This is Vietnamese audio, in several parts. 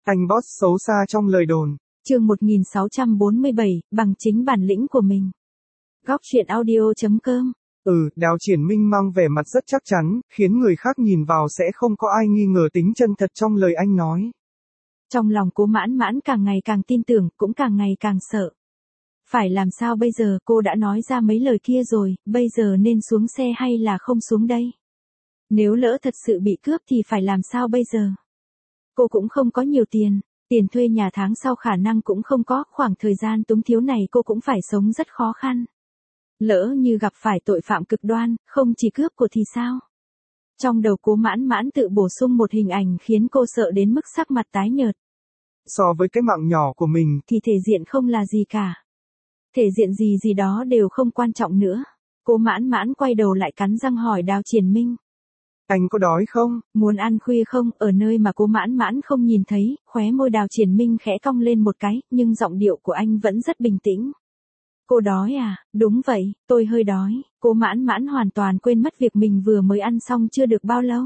Anh boss xấu xa trong lời đồn. Chương 1647, bằng chính bản lĩnh của mình. Góc truyện audio.com. Đào Triển Minh mang vẻ mặt rất chắc chắn, khiến người khác nhìn vào sẽ không có ai nghi ngờ tính chân thật trong lời anh nói. Trong lòng Cố Mãn Mãn càng ngày càng tin tưởng, cũng càng ngày càng sợ. Phải làm sao bây giờ, cô đã nói ra mấy lời kia rồi, bây giờ nên xuống xe hay là không xuống đây? Nếu lỡ thật sự bị cướp thì phải làm sao bây giờ? Cô cũng không có nhiều tiền, tiền thuê nhà tháng sau khả năng cũng không có, khoảng thời gian túng thiếu này cô cũng phải sống rất khó khăn. Lỡ như gặp phải tội phạm cực đoan, không chỉ cướp của thì sao? Trong đầu Cố Mãn Mãn tự bổ sung một hình ảnh khiến cô sợ đến mức sắc mặt tái nhợt. So với cái mạng nhỏ của mình thì thể diện không là gì cả. Thể diện gì gì đó đều không quan trọng nữa. Cố Mãn Mãn quay đầu lại cắn răng hỏi Đào Triển Minh. Anh có đói không? Muốn ăn khuya không? Ở nơi mà Cố Mãn Mãn không nhìn thấy, khóe môi Đào Triển Minh khẽ cong lên một cái, nhưng giọng điệu của anh vẫn rất bình tĩnh. Cô đói à? Đúng vậy, tôi hơi đói. Cố Mãn Mãn hoàn toàn quên mất việc mình vừa mới ăn xong chưa được bao lâu.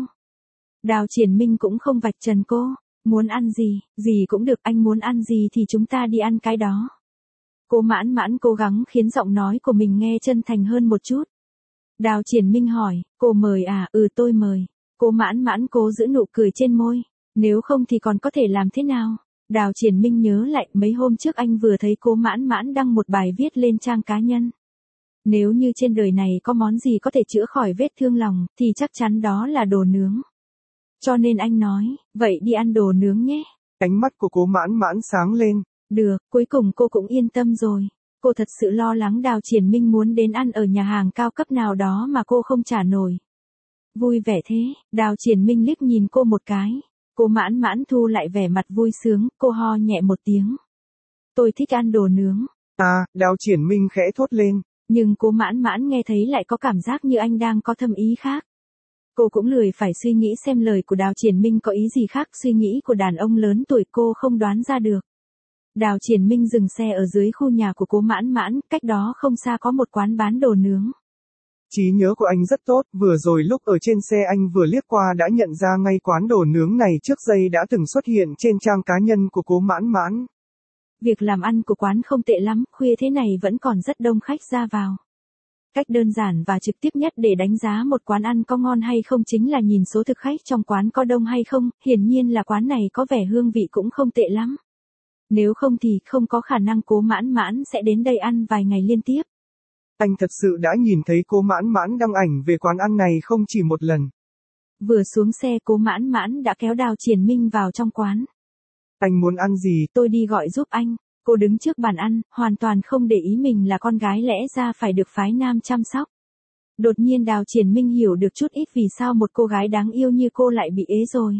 Đào Triển Minh cũng không vạch trần cô. Muốn ăn gì cũng được, anh muốn ăn gì thì chúng ta đi ăn cái đó. Cố Mãn Mãn cố gắng khiến giọng nói của mình nghe chân thành hơn một chút. Đào Triển Minh hỏi, cô mời à? Tôi mời. Cố Mãn Mãn cố giữ nụ cười trên môi. Nếu không thì còn có thể làm thế nào? Đào Triển Minh nhớ lại mấy hôm trước anh vừa thấy Cố Mãn Mãn đăng một bài viết lên trang cá nhân. Nếu như trên đời này có món gì có thể chữa khỏi vết thương lòng, thì chắc chắn đó là đồ nướng. Cho nên anh nói, vậy đi ăn đồ nướng nhé. Ánh mắt của Cố Mãn Mãn sáng lên. Được, cuối cùng cô cũng yên tâm rồi. Cô thật sự lo lắng Đào Triển Minh muốn đến ăn ở nhà hàng cao cấp nào đó mà cô không trả nổi. Vui vẻ thế, Đào Triển Minh liếc nhìn cô một cái. Cố Mãn Mãn thu lại vẻ mặt vui sướng, cô ho nhẹ một tiếng. Tôi thích ăn đồ nướng. Đào Triển Minh khẽ thốt lên. Nhưng Cố Mãn Mãn nghe thấy lại có cảm giác như anh đang có thâm ý khác. Cô cũng lười phải suy nghĩ xem lời của Đào Triển Minh có ý gì khác, suy nghĩ của đàn ông lớn tuổi cô không đoán ra được. Đào Triển Minh dừng xe ở dưới khu nhà của Cố Mãn Mãn, cách đó không xa có một quán bán đồ nướng. Trí nhớ của anh rất tốt, vừa rồi lúc ở trên xe anh vừa liếc qua đã nhận ra ngay quán đồ nướng này trước đây đã từng xuất hiện trên trang cá nhân của Cố Mãn Mãn. Việc làm ăn của quán không tệ lắm, khuya thế này vẫn còn rất đông khách ra vào. Cách đơn giản và trực tiếp nhất để đánh giá một quán ăn có ngon hay không chính là nhìn số thực khách trong quán có đông hay không, hiển nhiên là quán này có vẻ hương vị cũng không tệ lắm. Nếu không thì không có khả năng Cố Mãn Mãn sẽ đến đây ăn vài ngày liên tiếp. Anh thật sự đã nhìn thấy Cố Mãn Mãn đăng ảnh về quán ăn này không chỉ một lần. Vừa xuống xe Cố Mãn Mãn đã kéo Đào Triển Minh vào trong quán. Anh muốn ăn gì? Tôi đi gọi giúp anh. Cô đứng trước bàn ăn, hoàn toàn không để ý mình là con gái lẽ ra phải được phái nam chăm sóc. Đột nhiên Đào Triển Minh hiểu được chút ít vì sao một cô gái đáng yêu như cô lại bị ế rồi.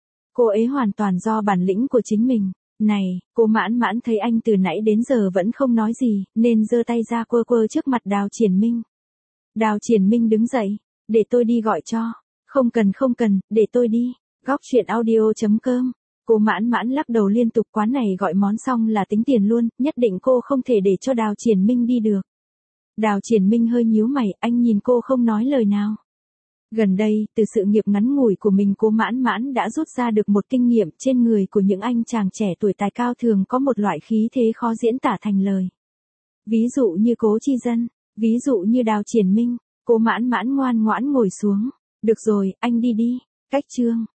Cô ế hoàn toàn do bản lĩnh của chính mình. Này, Cố Mãn Mãn thấy anh từ nãy đến giờ vẫn không nói gì, nên giơ tay ra quơ quơ trước mặt Đào Triển Minh. Đào Triển Minh đứng dậy, để tôi đi gọi cho. Không cần, để tôi đi. Góc truyện audio.com. Cố Mãn Mãn lắc đầu liên tục, quán này gọi món xong là tính tiền luôn, nhất định cô không thể để cho Đào Triển Minh đi được. Đào Triển Minh hơi nhíu mày, anh nhìn cô không nói lời nào. Gần đây, từ sự nghiệp ngắn ngủi của mình Cố Mãn Mãn đã rút ra được một kinh nghiệm, trên người của những anh chàng trẻ tuổi tài cao thường có một loại khí thế khó diễn tả thành lời. Ví dụ như Cố Chi Dân, ví dụ như Đào Triển Minh. Cố Mãn Mãn ngoan ngoãn ngồi xuống. Được rồi, anh đi đi. Cách chương.